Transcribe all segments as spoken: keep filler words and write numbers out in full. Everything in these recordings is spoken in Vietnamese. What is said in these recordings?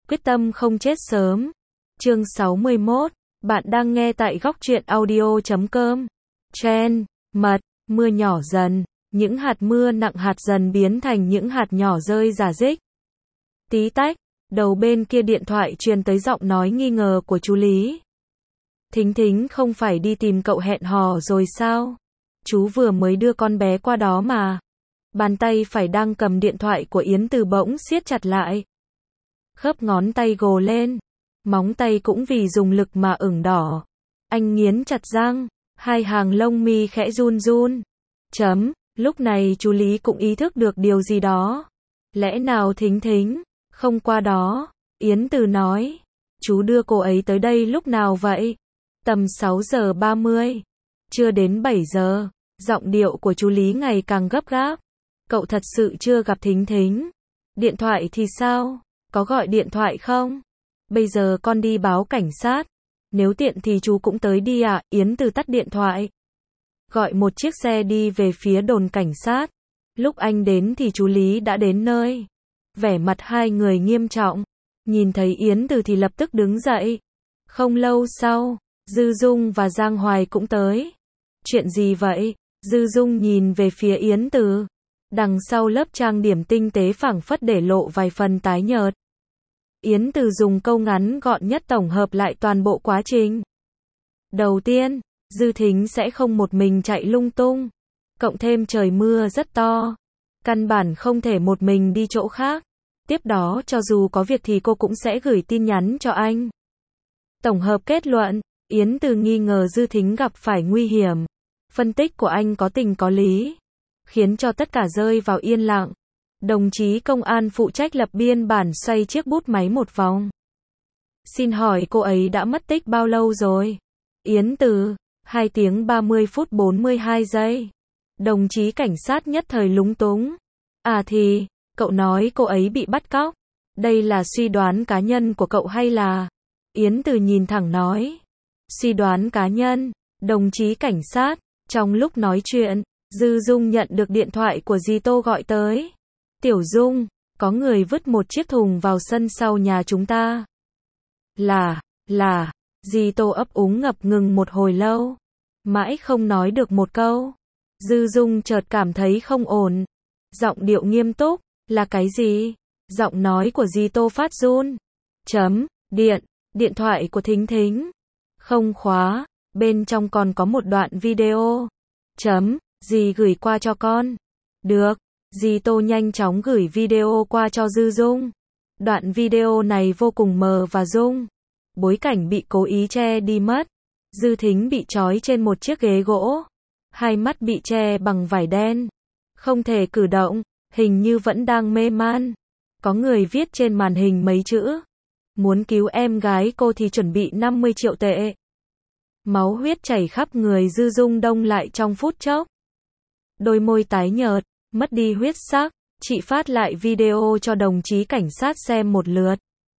Quyết tâm không chết sớm. Chương sáu mươi mốt. Bạn đang nghe tại góc truyện audio chấm com. Chen, mật, mưa nhỏ dần, những hạt mưa nặng hạt dần biến thành những hạt nhỏ rơi rả rích. Tí tách, đầu bên kia điện thoại truyền tới giọng nói nghi ngờ của chú Lý. Thính Thính không phải đi tìm cậu hẹn hò rồi sao? Chú vừa mới đưa con bé qua đó mà. Bàn tay phải đang cầm điện thoại của Yến Từ bỗng siết chặt lại. Khớp ngón tay gồ lên. Móng tay cũng vì dùng lực mà ửng đỏ. Anh nghiến chặt răng. Hai hàng lông mi khẽ run run. Chấm. Lúc này chú Lý cũng ý thức được điều gì đó. Lẽ nào Thính Thính không qua đó? Yến Từ nói. Chú đưa cô ấy tới đây lúc nào vậy? Tầm sáu giờ ba mươi. Chưa đến bảy giờ. Giọng điệu của chú Lý ngày càng gấp gáp. Cậu thật sự chưa gặp Thính Thính. Điện thoại thì sao? Có gọi điện thoại không? Bây giờ con đi báo cảnh sát. Nếu tiện thì chú cũng tới đi ạ. À? Yến Từ tắt điện thoại. Gọi một chiếc xe đi về phía đồn cảnh sát. Lúc anh đến thì chú Lý đã đến nơi. Vẻ mặt hai người nghiêm trọng. Nhìn thấy Yến Từ thì lập tức đứng dậy. Không lâu sau, Dư Dung và Giang Hoài cũng tới. Chuyện gì vậy? Dư Dung nhìn về phía Yến Từ. Đằng sau lớp trang điểm tinh tế phảng phất để lộ vài phần tái nhợt. Yến Từ dùng câu ngắn gọn nhất tổng hợp lại toàn bộ quá trình. Đầu tiên, Dư Thính sẽ không một mình chạy lung tung. Cộng thêm trời mưa rất to. Căn bản không thể một mình đi chỗ khác. Tiếp đó cho dù có việc thì cô cũng sẽ gửi tin nhắn cho anh. Tổng hợp kết luận, Yến Từ nghi ngờ Dư Thính gặp phải nguy hiểm. Phân tích của anh có tình có lý. Khiến cho tất cả rơi vào yên lặng. Đồng chí công an phụ trách lập biên bản xoay chiếc bút máy một vòng. Xin hỏi cô ấy đã mất tích bao lâu rồi? Yến Từ, hai tiếng ba mươi phút bốn mươi hai giây. Đồng chí cảnh sát nhất thời lúng túng. À thì, cậu nói cô ấy bị bắt cóc. Đây là suy đoán cá nhân của cậu hay là... Yến Từ nhìn thẳng nói. Suy đoán cá nhân, đồng chí cảnh sát. Trong lúc nói chuyện, Dư Dung nhận được điện thoại của dì Tô gọi tới. Tiểu Dung, có người vứt một chiếc thùng vào sân sau nhà chúng ta. Là, là, dì Tô ấp úng ngập ngừng một hồi lâu. Mãi không nói được một câu. Dư Dung chợt cảm thấy không ổn. Giọng điệu nghiêm túc, là cái gì? Giọng nói của dì Tô phát run. Chấm, điện, điện thoại của Thính Thính. Không khóa, bên trong còn có một đoạn video. Chấm, dì gửi qua cho con. Được, dì Tô nhanh chóng gửi video qua cho Dư Dung. Đoạn video này vô cùng mờ và rung. Bối cảnh bị cố ý che đi mất. Dư Thính bị trói trên một chiếc ghế gỗ. Hai mắt bị che bằng vải đen. Không thể cử động, hình như vẫn đang mê man. Có người viết trên màn hình mấy chữ. Muốn cứu em gái cô thì chuẩn bị năm mươi triệu tệ. Máu huyết chảy khắp người Dư Dung đông lại trong phút chốc. Đôi môi tái nhợt, mất đi huyết sắc, chị phát lại video cho đồng chí cảnh sát xem một lượt.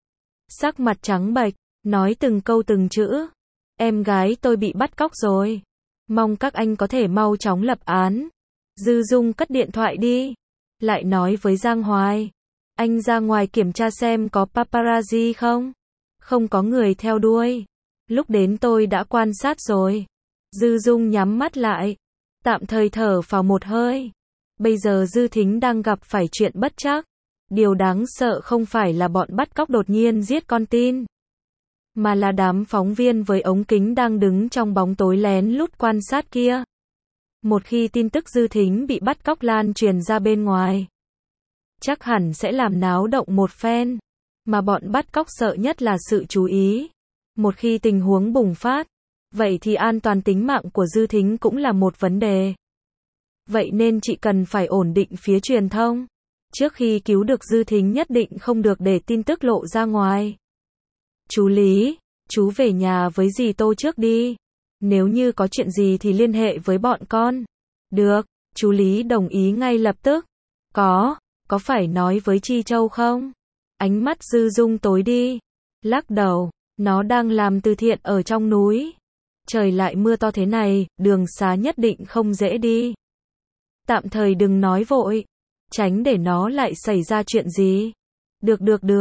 Sắc mặt trắng bệch, nói từng câu từng chữ. Em gái tôi bị bắt cóc rồi. Mong các anh có thể mau chóng lập án. Dư Dung cất điện thoại đi. Lại nói với Giang Hoài. Anh ra ngoài kiểm tra xem có paparazzi không? Không có người theo đuôi. Lúc đến tôi đã quan sát rồi. Dư Dung nhắm mắt lại. Tạm thời thở phào một hơi. Bây giờ Dư Thính đang gặp phải chuyện bất trắc. Điều đáng sợ không phải là bọn bắt cóc đột nhiên giết con tin. Mà là đám phóng viên với ống kính đang đứng trong bóng tối lén lút quan sát kia. Một khi tin tức Dư Thính bị bắt cóc lan truyền ra bên ngoài. Chắc hẳn sẽ làm náo động một phen. Mà bọn bắt cóc sợ nhất là sự chú ý. Một khi tình huống bùng phát. Vậy thì an toàn tính mạng của Dư Thính cũng là một vấn đề. Vậy nên chị cần phải ổn định phía truyền thông. Trước khi cứu được Dư Thính nhất định không được để tin tức lộ ra ngoài. Chú Lý, chú về nhà với dì Tô trước đi. Nếu như có chuyện gì thì liên hệ với bọn con. Được, chú Lý đồng ý ngay lập tức. Có, có phải nói với Chi Châu không? Ánh mắt Dư Dung tối đi. Lắc đầu, nó đang làm từ thiện ở trong núi. Trời lại mưa to thế này, đường xá nhất định không dễ đi. Tạm thời đừng nói vội. Tránh để nó lại xảy ra chuyện gì. Được được được,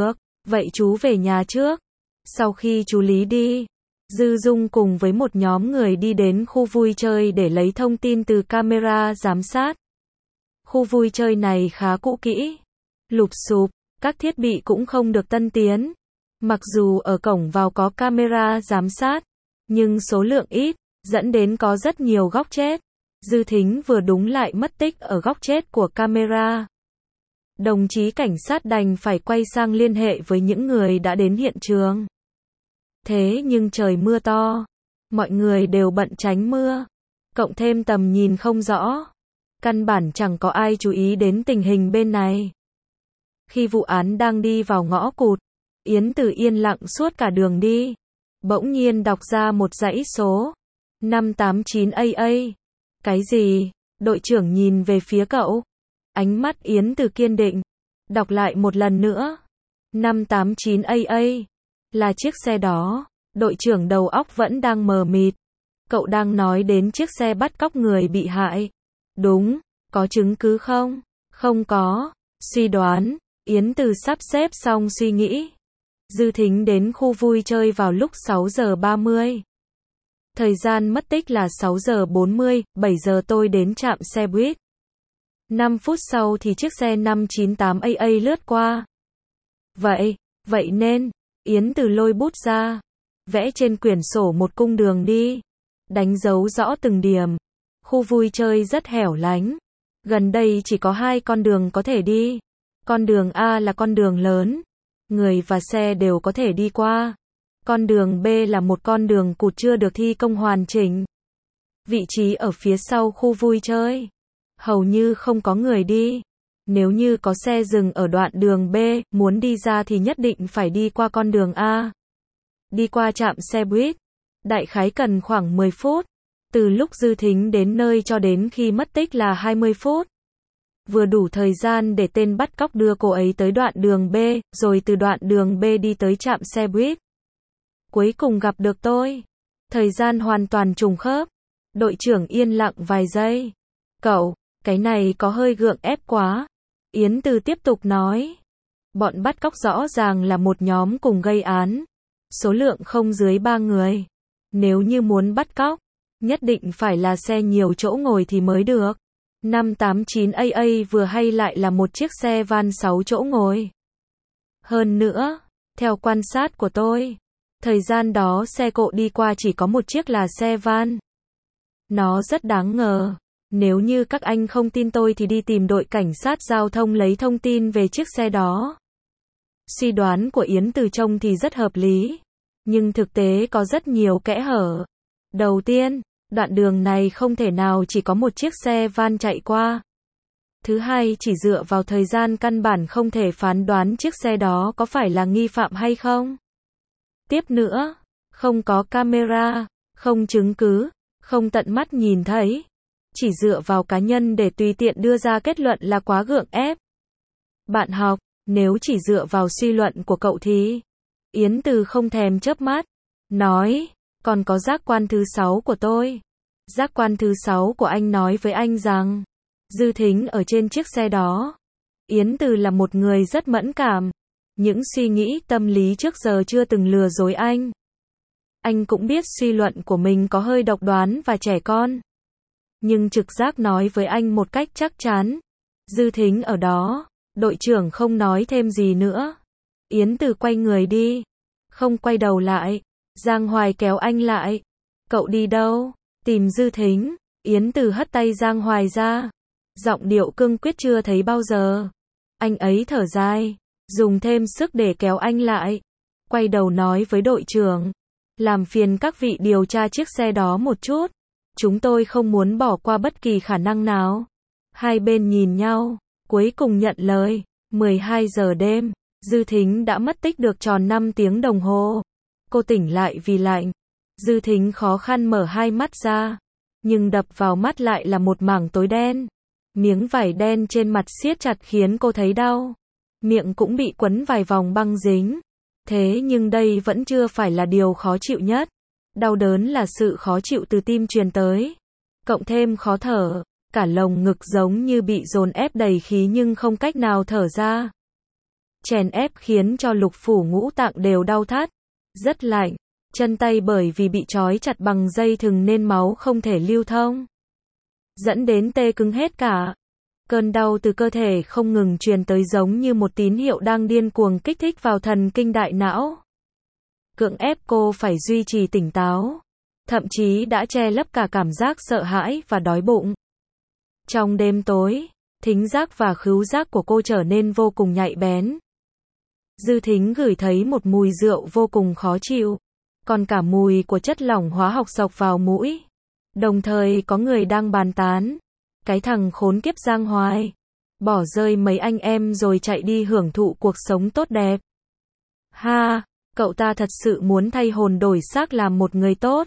Vậy chú về nhà trước. Sau khi chú Lý đi, Dư Dung cùng với một nhóm người đi đến khu vui chơi để lấy thông tin từ camera giám sát. Khu vui chơi này khá cũ kỹ, lụp xụp, các thiết bị cũng không được tân tiến. Mặc dù ở cổng vào có camera giám sát, nhưng số lượng ít, dẫn đến có rất nhiều góc chết. Dư Thính vừa đúng lại mất tích ở góc chết của camera. Đồng chí cảnh sát đành phải quay sang liên hệ với những người đã đến hiện trường. Thế nhưng trời mưa to, mọi người đều bận tránh mưa, cộng thêm tầm nhìn không rõ, căn bản chẳng có ai chú ý đến tình hình bên này. Khi vụ án đang đi vào ngõ cụt, Yến Từ yên lặng suốt cả đường đi, bỗng nhiên đọc ra một dãy số, năm tám chín A A. Cái gì? Đội trưởng nhìn về phía cậu. Ánh mắt Yến Từ kiên định, đọc lại một lần nữa. năm tám chín A A. Là chiếc xe đó. Đội trưởng đầu óc vẫn đang mờ mịt. Cậu đang nói đến chiếc xe bắt cóc người bị hại. Đúng, có chứng cứ không? Không có. Suy đoán. Yến Từ sắp xếp xong suy nghĩ. Dư Thính đến khu vui chơi vào lúc sáu giờ ba mươi. Thời gian mất tích là sáu giờ bốn mươi, bảy giờ tôi đến trạm xe buýt. năm phút sau thì chiếc xe năm chín tám A A lướt qua. Vậy, vậy nên, Yến Từ lôi bút ra, vẽ trên quyển sổ một cung đường đi, đánh dấu rõ từng điểm. Khu vui chơi rất hẻo lánh, gần đây chỉ có hai con đường có thể đi. Con đường A là con đường lớn, người và xe đều có thể đi qua. Con đường B là một con đường cụt chưa được thi công hoàn chỉnh. Vị trí ở phía sau khu vui chơi, hầu như không có người đi. Nếu như có xe dừng ở đoạn đường B, muốn đi ra thì nhất định phải đi qua con đường A. Đi qua trạm xe buýt, đại khái cần khoảng mười phút. Từ lúc Dư Thính đến nơi cho đến khi mất tích là hai mươi phút. Vừa đủ thời gian để tên bắt cóc đưa cô ấy tới đoạn đường B, rồi từ đoạn đường B đi tới trạm xe buýt. Cuối cùng gặp được tôi. Thời gian hoàn toàn trùng khớp. Đội trưởng yên lặng vài giây. Cậu, cái này có hơi gượng ép quá. Yến Từ tiếp tục nói. Bọn bắt cóc rõ ràng là một nhóm cùng gây án. Số lượng không dưới ba người. Nếu như muốn bắt cóc, nhất định phải là xe nhiều chỗ ngồi thì mới được. năm tám chín A A vừa hay lại là một chiếc xe van sáu chỗ ngồi. Hơn nữa, theo quan sát của tôi, thời gian đó xe cộ đi qua chỉ có một chiếc là xe van. Nó rất đáng ngờ. Nếu như các anh không tin tôi thì đi tìm đội cảnh sát giao thông lấy thông tin về chiếc xe đó. Suy đoán của Yến Từ trông thì rất hợp lý, nhưng thực tế có rất nhiều kẽ hở. Đầu tiên, đoạn đường này không thể nào chỉ có một chiếc xe van chạy qua. Thứ hai, chỉ dựa vào thời gian căn bản không thể phán đoán chiếc xe đó có phải là nghi phạm hay không. Tiếp nữa, không có camera, không chứng cứ, không tận mắt nhìn thấy. Chỉ dựa vào cá nhân để tùy tiện đưa ra kết luận là quá gượng ép. Bạn học, nếu chỉ dựa vào suy luận của cậu thì... Yến Từ không thèm chớp mắt, nói, còn có giác quan thứ sáu của tôi. Giác quan thứ sáu của anh nói với anh rằng, Dư Thính ở trên chiếc xe đó. Yến Từ là một người rất mẫn cảm. Những suy nghĩ tâm lý trước giờ chưa từng lừa dối anh. Anh cũng biết suy luận của mình có hơi độc đoán và trẻ con. Nhưng trực giác nói với anh một cách chắc chắn. Dư Thính ở đó. Đội trưởng không nói thêm gì nữa. Yến Từ quay người đi. Không quay đầu lại. Giang Hoài kéo anh lại. Cậu đi đâu? Tìm Dư Thính. Yến Từ hất tay Giang Hoài ra. Giọng điệu cương quyết chưa thấy bao giờ. Anh ấy thở dài, dùng thêm sức để kéo anh lại. Quay đầu nói với đội trưởng. Làm phiền các vị điều tra chiếc xe đó một chút. Chúng tôi không muốn bỏ qua bất kỳ khả năng nào. Hai bên nhìn nhau, cuối cùng nhận lời. mười hai giờ đêm, Dư Thính đã mất tích được tròn năm tiếng đồng hồ. Cô tỉnh lại vì lạnh. Dư Thính khó khăn mở hai mắt ra. Nhưng đập vào mắt lại là một mảng tối đen. Miếng vải đen trên mặt siết chặt khiến cô thấy đau. Miệng cũng bị quấn vài vòng băng dính. Thế nhưng đây vẫn chưa phải là điều khó chịu nhất. Đau đớn là sự khó chịu từ tim truyền tới. Cộng thêm khó thở. Cả lồng ngực giống như bị dồn ép đầy khí nhưng không cách nào thở ra. chèn ép khiến cho lục phủ ngũ tạng đều đau thắt, rất lạnh, chân tay bởi vì bị trói chặt bằng dây thừng nên máu không thể lưu thông, dẫn đến tê cứng hết cả. Cơn đau từ cơ thể không ngừng truyền tới giống như một tín hiệu đang điên cuồng kích thích vào thần kinh đại não. Cưỡng ép cô phải duy trì tỉnh táo, thậm chí đã che lấp cả cảm giác sợ hãi và đói bụng. Trong đêm tối, thính giác và khứu giác của cô trở nên vô cùng nhạy bén. Dư Thính ngửi thấy một mùi rượu vô cùng khó chịu, còn cả mùi của chất lỏng hóa học xộc vào mũi. Đồng thời có người đang bàn tán, cái thằng khốn kiếp Giang Hoài, bỏ rơi mấy anh em rồi chạy đi hưởng thụ cuộc sống tốt đẹp. Ha, cậu ta thật sự muốn thay hồn đổi xác làm một người tốt.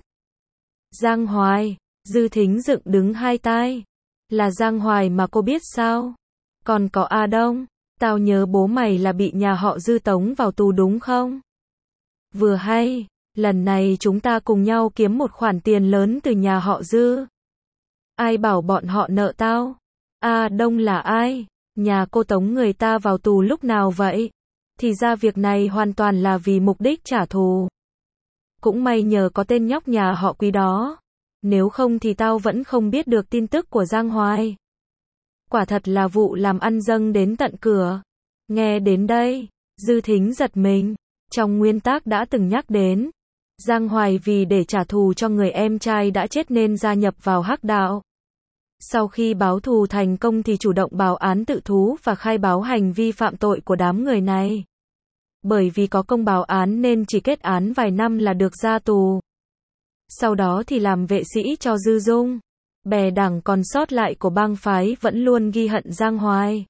Giang Hoài, Dư Thính dựng đứng hai tai. Là Giang Hoài mà cô biết sao? Còn có A Đông, tao nhớ bố mày là bị nhà họ Dư tống vào tù đúng không? Vừa hay, lần này chúng ta cùng nhau kiếm một khoản tiền lớn từ nhà họ Dư. Ai bảo bọn họ nợ tao? A Đông là ai? Nhà cô tống người ta vào tù lúc nào vậy? Thì ra việc này hoàn toàn là vì mục đích trả thù. Cũng may nhờ có tên nhóc nhà họ Quý đó. Nếu không thì tao vẫn không biết được tin tức của Giang Hoài. Quả thật là vụ làm ăn dâng đến tận cửa. Nghe đến đây, Dư Thính giật mình. Trong nguyên tắc đã từng nhắc đến, Giang Hoài vì để trả thù cho người em trai đã chết nên gia nhập vào hắc đạo. Sau khi báo thù thành công thì chủ động báo án tự thú và khai báo hành vi phạm tội của đám người này. Bởi vì có công báo án nên chỉ kết án vài năm là được ra tù. Sau đó thì làm vệ sĩ cho Dư Dung. Bè đảng còn sót lại của bang phái vẫn luôn ghi hận Giang Hoài.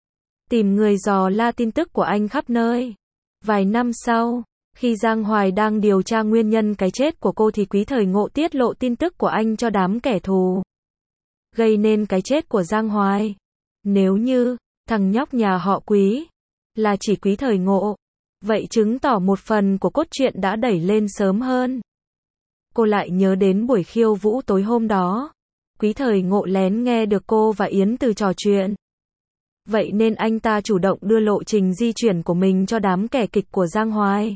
Tìm người dò la tin tức của anh khắp nơi. Vài năm sau, khi Giang Hoài đang điều tra nguyên nhân cái chết của cô thì Quý Thời Ngộ tiết lộ tin tức của anh cho đám kẻ thù. Gây nên cái chết của Giang Hoài. Nếu như, thằng nhóc nhà họ Quý, là chỉ Quý Thời Ngộ, vậy chứng tỏ một phần của cốt truyện đã đẩy lên sớm hơn. Cô lại nhớ đến buổi khiêu vũ tối hôm đó. Quý Thời Ngộ lén nghe được cô và Yến Từ trò chuyện. Vậy nên anh ta chủ động đưa lộ trình di chuyển của mình cho đám kẻ kịch của Giang Hoài.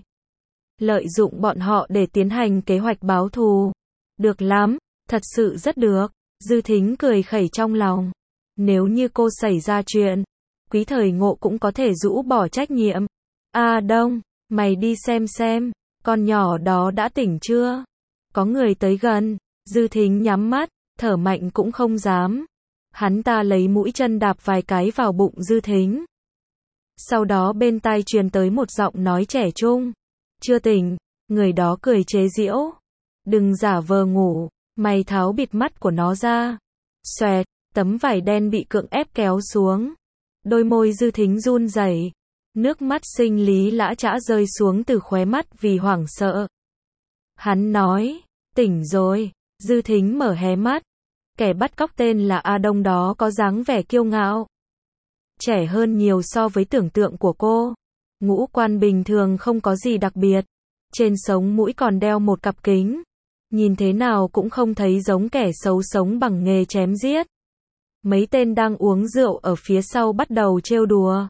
Lợi dụng bọn họ để tiến hành kế hoạch báo thù. Được lắm, thật sự rất được. Dư Thính cười khẩy trong lòng. Nếu như cô xảy ra chuyện, Quý Thời Ngộ cũng có thể rũ bỏ trách nhiệm. A Đông, mày đi xem xem, con nhỏ đó đã tỉnh chưa? Có người tới gần, Dư Thính nhắm mắt, thở mạnh cũng không dám. Hắn ta lấy mũi chân đạp vài cái vào bụng Dư Thính. Sau đó bên tai truyền tới một giọng nói trẻ trung. Chưa tỉnh, người đó cười chế giễu. Đừng giả vờ ngủ, mày tháo bịt mắt của nó ra. Xoẹt, tấm vải đen bị cưỡng ép kéo xuống. Đôi môi Dư Thính run rẩy, nước mắt sinh lý lã chã rơi xuống từ khóe mắt vì hoảng sợ. Hắn nói, tỉnh rồi. Dư Thính mở hé mắt. Kẻ bắt cóc tên là A Đông đó có dáng vẻ kiêu ngạo. Trẻ hơn nhiều so với tưởng tượng của cô. Ngũ quan bình thường không có gì đặc biệt. Trên sống mũi còn đeo một cặp kính. Nhìn thế nào cũng không thấy giống kẻ xấu sống bằng nghề chém giết. Mấy tên đang uống rượu ở phía sau bắt đầu trêu đùa.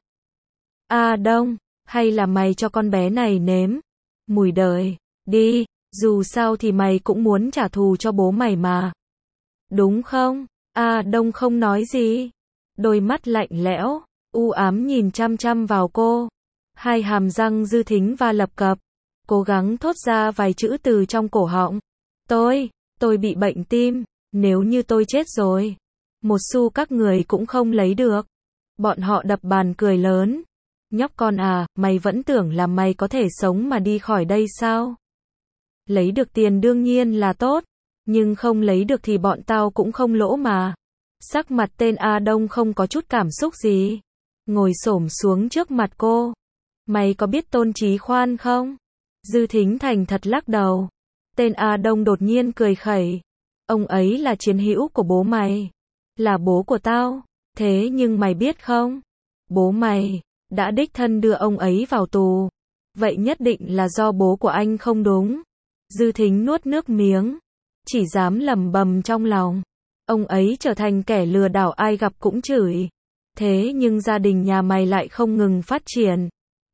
A Đông, hay là mày cho con bé này nếm mùi đời, đi, dù sao thì mày cũng muốn trả thù cho bố mày mà. Đúng không? A Đông không nói gì. Đôi mắt lạnh lẽo, u ám nhìn chăm chăm vào cô. Hai hàm răng Dư Thính va lập cập. Cố gắng thốt ra vài chữ từ trong cổ họng. Tôi, tôi bị bệnh tim. Nếu như tôi chết rồi, một xu các người cũng không lấy được. Bọn họ đập bàn cười lớn. Nhóc con à, mày vẫn tưởng là mày có thể sống mà đi khỏi đây sao? Lấy được tiền đương nhiên là tốt. Nhưng không lấy được thì bọn tao cũng không lỗ mà. Sắc mặt tên A Đông không có chút cảm xúc gì. Ngồi xổm xuống trước mặt cô. Mày có biết Tôn Chí Khoan không? Dư Thính thành thật lắc đầu. Tên A Đông đột nhiên cười khẩy. Ông ấy là chiến hữu của bố mày. Là bố của tao. Thế nhưng mày biết không? Bố mày đã đích thân đưa ông ấy vào tù. Vậy nhất định là do bố của anh không đúng. Dư Thính nuốt nước miếng. Chỉ dám lẩm bẩm trong lòng. Ông ấy trở thành kẻ lừa đảo ai gặp cũng chửi. Thế nhưng gia đình nhà mày lại không ngừng phát triển.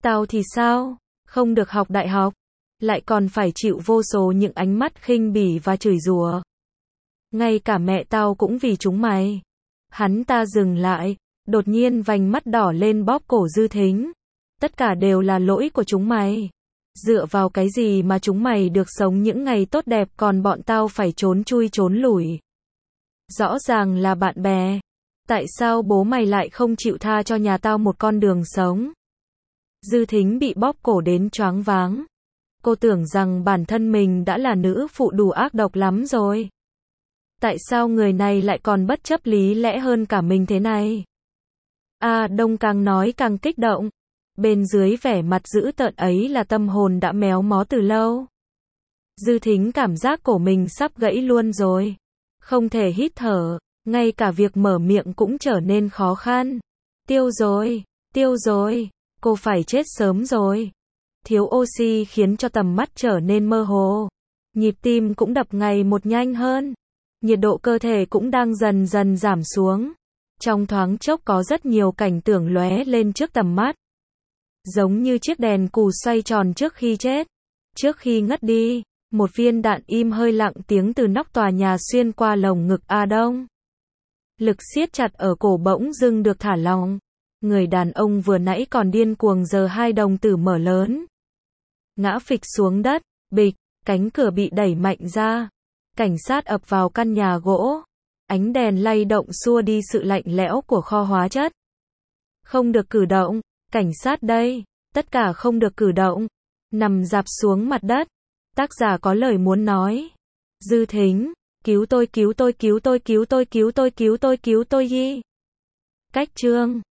Tao thì sao? Không được học đại học, lại còn phải chịu vô số những ánh mắt khinh bỉ và chửi rủa. Ngay cả mẹ tao cũng vì chúng mày. Hắn ta dừng lại, đột nhiên vành mắt đỏ lên bóp cổ Dư Thính. Tất cả đều là lỗi của chúng mày. Dựa vào cái gì mà chúng mày được sống những ngày tốt đẹp còn bọn tao phải trốn chui trốn lủi. Rõ ràng là bạn bè. Tại sao bố mày lại không chịu tha cho nhà tao một con đường sống? Dư Thính bị bóp cổ đến choáng váng. Cô tưởng rằng bản thân mình đã là nữ phụ đủ ác độc lắm rồi. Tại sao người này lại còn bất chấp lý lẽ hơn cả mình thế này? A Đông càng nói càng kích động. Bên dưới vẻ mặt dữ tợn ấy là tâm hồn đã méo mó từ lâu. Dư Thính cảm giác cổ mình sắp gãy luôn rồi. Không thể hít thở, ngay cả việc mở miệng cũng trở nên khó khăn. Tiêu rồi, tiêu rồi, cô phải chết sớm rồi. Thiếu oxy khiến cho tầm mắt trở nên mơ hồ. Nhịp tim cũng đập ngày một nhanh hơn. Nhiệt độ cơ thể cũng đang dần dần giảm xuống. Trong thoáng chốc có rất nhiều cảnh tưởng lóe lên trước tầm mắt. Giống như chiếc đèn cù xoay tròn trước khi chết. Trước khi ngất đi, một viên đạn im hơi lặng tiếng từ nóc tòa nhà xuyên qua lồng ngực A Đông. Lực siết chặt ở cổ bỗng dưng được thả lỏng. Người đàn ông vừa nãy còn điên cuồng giờ hai đồng tử mở lớn. Ngã phịch xuống đất, bịch, cánh cửa bị đẩy mạnh ra. Cảnh sát ập vào căn nhà gỗ. Ánh đèn lay động xua đi sự lạnh lẽo của kho hóa chất. Không được cử động, cảnh sát đây, tất cả không được cử động. Nằm rạp xuống mặt đất. Tác giả có lời muốn nói. Dư Thính, cứu tôi cứu tôi cứu tôi cứu tôi cứu tôi cứu tôi cứu tôi đi. Cách chương